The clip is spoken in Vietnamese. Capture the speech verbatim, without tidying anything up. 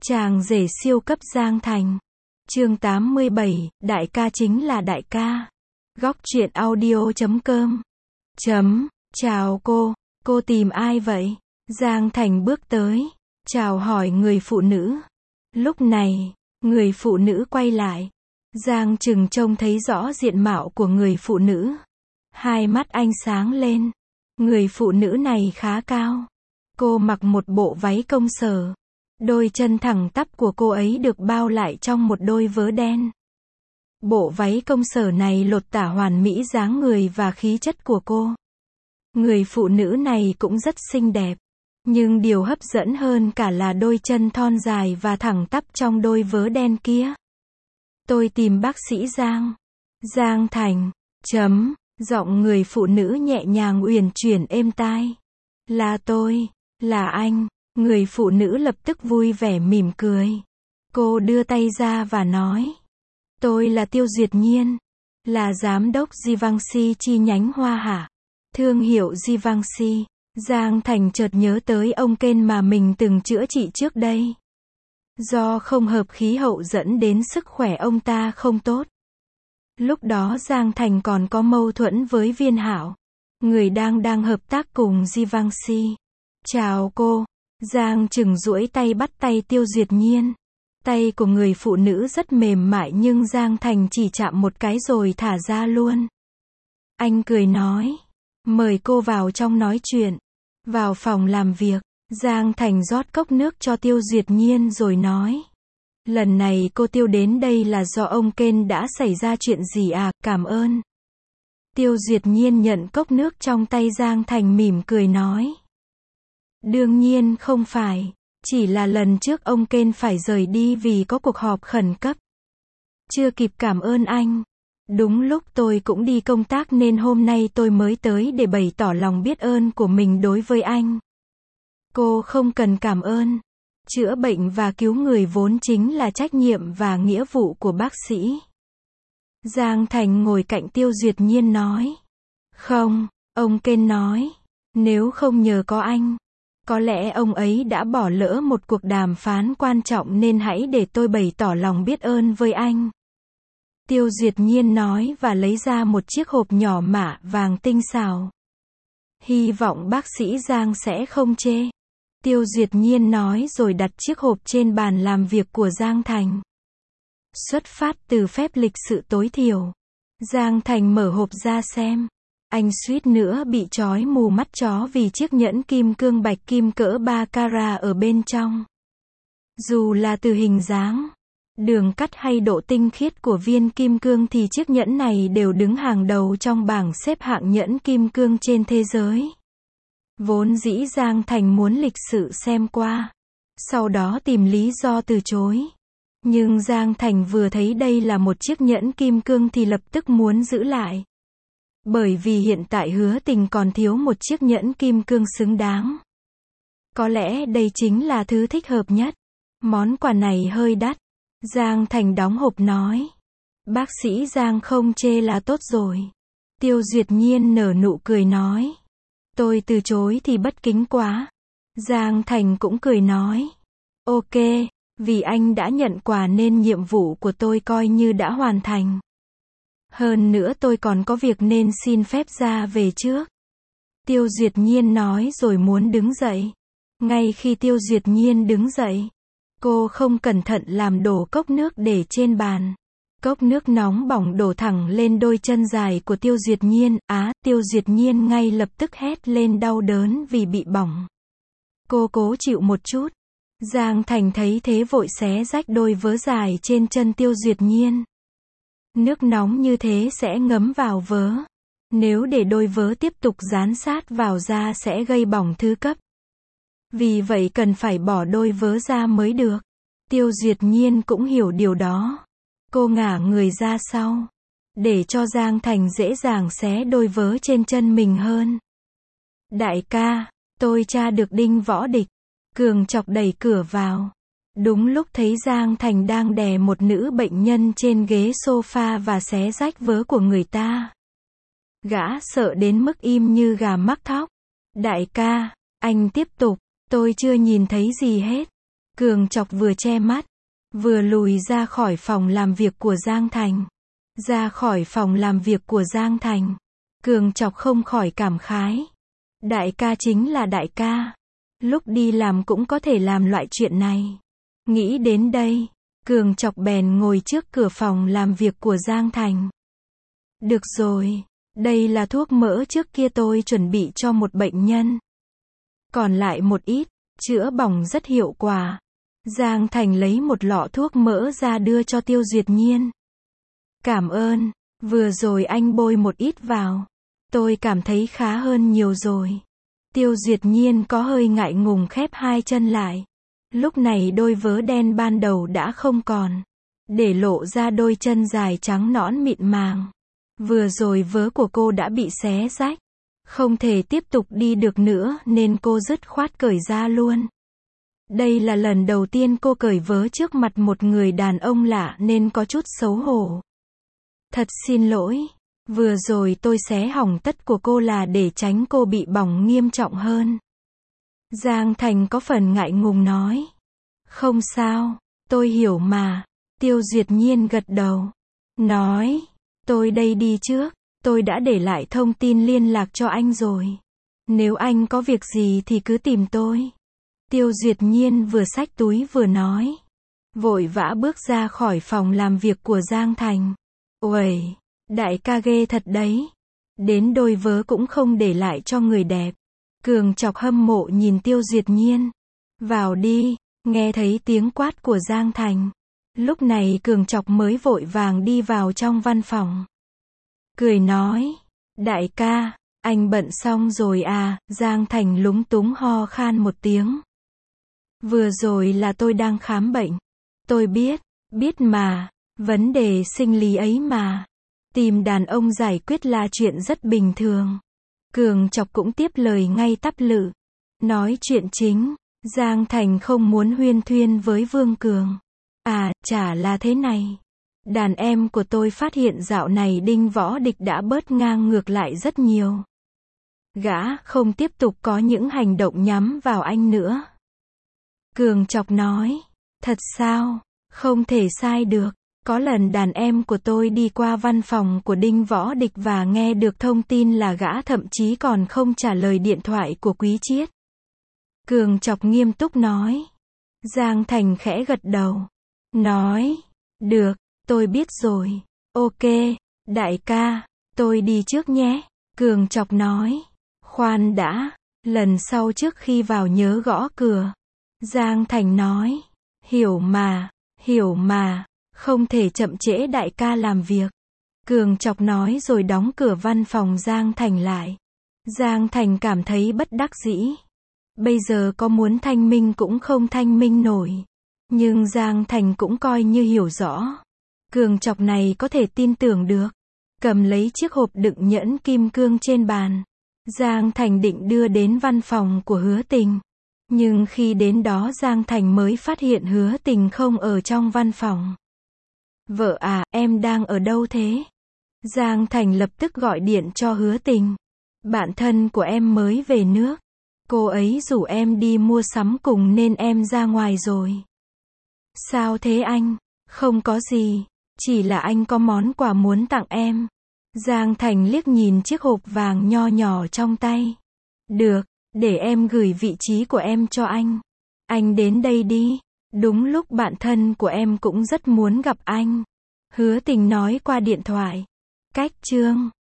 Chàng rể siêu cấp Giang Thành. Chương tám mươi bảy, đại ca chính là đại ca. Góc truyện audio chấm com. Chấm, chào cô, cô tìm ai vậy? Giang Thành bước tới, chào hỏi người phụ nữ. Lúc này, người phụ nữ quay lại. Giang Trừng trông thấy rõ diện mạo của người phụ nữ. Hai mắt anh sáng lên. Người phụ nữ này khá cao. Cô mặc một bộ váy công sở. Đôi chân thẳng tắp của cô ấy được bao lại trong một đôi vớ đen. Bộ váy công sở này lột tả hoàn mỹ dáng người và khí chất của cô. Người phụ nữ này cũng rất xinh đẹp. Nhưng điều hấp dẫn hơn cả là đôi chân thon dài và thẳng tắp trong đôi vớ đen kia. Tôi tìm bác sĩ Giang. Giang Thành. Chấm. Giọng người phụ nữ nhẹ nhàng uyển chuyển êm tai. Là tôi. Là anh. Người phụ nữ lập tức vui vẻ mỉm cười. Cô đưa tay ra và nói. Tôi là Tiêu Duyệt Nhiên. Là giám đốc Givenchy chi nhánh Hoa Hạ. Thương hiệu Givenchy. Giang Thành chợt nhớ tới ông Ken mà mình từng chữa trị trước đây. Do không hợp khí hậu dẫn đến sức khỏe ông ta không tốt. Lúc đó Giang Thành còn có mâu thuẫn với Viên Hảo. Người đang đang hợp tác cùng Givenchy. Chào cô. Giang Trừng duỗi tay bắt tay Tiêu Duyệt Nhiên. Tay của người phụ nữ rất mềm mại nhưng Giang Thành chỉ chạm một cái rồi thả ra luôn. Anh cười nói. Mời cô vào trong nói chuyện. Vào phòng làm việc, Giang Thành rót cốc nước cho Tiêu Duyệt Nhiên rồi nói. Lần này cô Tiêu đến đây là do ông Ken đã xảy ra chuyện gì à, cảm ơn. Tiêu Duyệt Nhiên nhận cốc nước trong tay Giang Thành mỉm cười nói. Đương nhiên không phải, chỉ là lần trước ông Ken phải rời đi vì có cuộc họp khẩn cấp. Chưa kịp cảm ơn anh. Đúng lúc tôi cũng đi công tác nên hôm nay tôi mới tới để bày tỏ lòng biết ơn của mình đối với anh. Cô không cần cảm ơn. Chữa bệnh và cứu người vốn chính là trách nhiệm và nghĩa vụ của bác sĩ. Giang Thành ngồi cạnh Tiêu Duyệt Nhiên nói. Không, ông Ken nói. Nếu không nhờ có anh, có lẽ ông ấy đã bỏ lỡ một cuộc đàm phán quan trọng nên hãy để tôi bày tỏ lòng biết ơn với anh. Tiêu Duyệt Nhiên nói và lấy ra một chiếc hộp nhỏ mạ vàng tinh xảo. Hy vọng bác sĩ Giang sẽ không chê. Tiêu Duyệt Nhiên nói rồi đặt chiếc hộp trên bàn làm việc của Giang Thành. Xuất phát từ phép lịch sự tối thiểu. Giang Thành mở hộp ra xem. Anh suýt nữa bị trói mù mắt chó vì chiếc nhẫn kim cương bạch kim cỡ ba carat ở bên trong. Dù là từ hình dáng, đường cắt hay độ tinh khiết của viên kim cương thì chiếc nhẫn này đều đứng hàng đầu trong bảng xếp hạng nhẫn kim cương trên thế giới. Vốn dĩ Giang Thành muốn lịch sự xem qua, sau đó tìm lý do từ chối. Nhưng Giang Thành vừa thấy đây là một chiếc nhẫn kim cương thì lập tức muốn giữ lại. Bởi vì hiện tại Hứa Tình còn thiếu một chiếc nhẫn kim cương xứng đáng. Có lẽ đây chính là thứ thích hợp nhất. Món quà này hơi đắt. Giang Thành đóng hộp nói. Bác sĩ Giang không chê là tốt rồi. Tiêu Duyệt Nhiên nở nụ cười nói. Tôi từ chối thì bất kính quá. Giang Thành cũng cười nói. Ok, vì anh đã nhận quà nên nhiệm vụ của tôi coi như đã hoàn thành. Hơn nữa tôi còn có việc nên xin phép ra về trước. Tiêu Duyệt Nhiên nói rồi muốn đứng dậy. Ngay khi Tiêu Duyệt Nhiên đứng dậy, cô không cẩn thận làm đổ cốc nước để trên bàn. Cốc nước nóng bỏng đổ thẳng lên đôi chân dài của Tiêu Duyệt Nhiên. Á, Tiêu Duyệt Nhiên ngay lập tức hét lên đau đớn vì bị bỏng. Cô cố chịu một chút. Giang Thành thấy thế vội xé rách đôi vớ dài trên chân Tiêu Duyệt Nhiên. Nước nóng như thế sẽ ngấm vào vớ. Nếu để đôi vớ tiếp tục dán sát vào da sẽ gây bỏng thứ cấp. Vì vậy cần phải bỏ đôi vớ ra mới được. Tiêu Duyệt Nhiên cũng hiểu điều đó. Cô ngả người ra sau, để cho Giang Thành dễ dàng xé đôi vớ trên chân mình hơn. Đại ca, tôi tra được Đinh Võ Địch. Cường chọc đẩy cửa vào. Đúng lúc thấy Giang Thành đang đè một nữ bệnh nhân trên ghế sofa và xé rách vớ của người ta. Gã sợ đến mức im như gà mắc thóc. Đại ca, anh tiếp tục, tôi chưa nhìn thấy gì hết. Cường Chọc vừa che mắt, vừa lùi ra khỏi phòng làm việc của Giang Thành. Ra khỏi phòng làm việc của Giang Thành, Cường Chọc không khỏi cảm khái. Đại ca chính là đại ca. Lúc đi làm cũng có thể làm loại chuyện này. Nghĩ đến đây, Cường Chọc bèn ngồi trước cửa phòng làm việc của Giang Thành. Được rồi, đây là thuốc mỡ trước kia tôi chuẩn bị cho một bệnh nhân. Còn lại một ít, chữa bỏng rất hiệu quả. Giang Thành lấy một lọ thuốc mỡ ra đưa cho Tiêu Duyệt Nhiên. Cảm ơn, vừa rồi anh bôi một ít vào. Tôi cảm thấy khá hơn nhiều rồi. Tiêu Duyệt Nhiên có hơi ngại ngùng khép hai chân lại. Lúc này đôi vớ đen ban đầu đã không còn, để lộ ra đôi chân dài trắng nõn mịn màng. Vừa rồi vớ của cô đã bị xé rách, không thể tiếp tục đi được nữa nên cô dứt khoát cởi ra luôn. Đây là lần đầu tiên cô cởi vớ trước mặt một người đàn ông lạ nên có chút xấu hổ. Thật xin lỗi, vừa rồi tôi xé hỏng tất của cô là để tránh cô bị bỏng nghiêm trọng hơn. Giang Thành có phần ngại ngùng nói. Không sao, tôi hiểu mà. Tiêu Duyệt Nhiên gật đầu. Nói, tôi đây đi trước, tôi đã để lại thông tin liên lạc cho anh rồi. Nếu anh có việc gì thì cứ tìm tôi. Tiêu Duyệt Nhiên vừa xách túi vừa nói. Vội vã bước ra khỏi phòng làm việc của Giang Thành. Uầy, đại ca ghê thật đấy. Đến đôi vớ cũng không để lại cho người đẹp. Cường Chọc hâm mộ nhìn Tiêu Duyệt Nhiên. Vào đi, nghe thấy tiếng quát của Giang Thành. Lúc này Cường Chọc mới vội vàng đi vào trong văn phòng. Cười nói, đại ca, anh bận xong rồi à? Giang Thành lúng túng ho khan một tiếng. Vừa rồi là tôi đang khám bệnh. Tôi biết, biết mà, vấn đề sinh lý ấy mà. Tìm đàn ông giải quyết là chuyện rất bình thường. Cường Chọc cũng tiếp lời ngay tắp lự. Nói chuyện chính, Giang Thành không muốn huyên thuyên với Vương Cường. À, chả là thế này. Đàn em của tôi phát hiện dạo này Đinh Võ Địch đã bớt ngang ngược lại rất nhiều. Gã không tiếp tục có những hành động nhắm vào anh nữa. Cường Chọc nói, thật sao? Không thể sai được. Có lần đàn em của tôi đi qua văn phòng của Đinh Võ Địch và nghe được thông tin là gã thậm chí còn không trả lời điện thoại của Quý Chiết. Cường Chọc nghiêm túc nói. Giang Thành khẽ gật đầu. Nói, được, tôi biết rồi. Ok, đại ca, tôi đi trước nhé. Cường Chọc nói. Khoan đã, lần sau trước khi vào nhớ gõ cửa. Giang Thành nói. Hiểu mà, hiểu mà. Không thể chậm trễ đại ca làm việc. Cường Chọc nói rồi đóng cửa văn phòng Giang Thành lại. Giang Thành cảm thấy bất đắc dĩ. Bây giờ có muốn thanh minh cũng không thanh minh nổi. Nhưng Giang Thành cũng coi như hiểu rõ. Cường Chọc này có thể tin tưởng được. Cầm lấy chiếc hộp đựng nhẫn kim cương trên bàn. Giang Thành định đưa đến văn phòng của Hứa Tình. Nhưng khi đến đó Giang Thành mới phát hiện Hứa Tình không ở trong văn phòng. Vợ à, em đang ở đâu thế? Giang Thành lập tức gọi điện cho Hứa Tình. Bạn thân của em mới về nước. Cô ấy rủ em đi mua sắm cùng nên em ra ngoài rồi. Sao thế anh? Không có gì. Chỉ là anh có món quà muốn tặng em. Giang Thành liếc nhìn chiếc hộp vàng nho nhỏ trong tay. Được, để em gửi vị trí của em cho anh. Anh đến đây đi. Đúng lúc bạn thân của em cũng rất muốn gặp anh. Hứa Tình nói qua điện thoại. Cách chương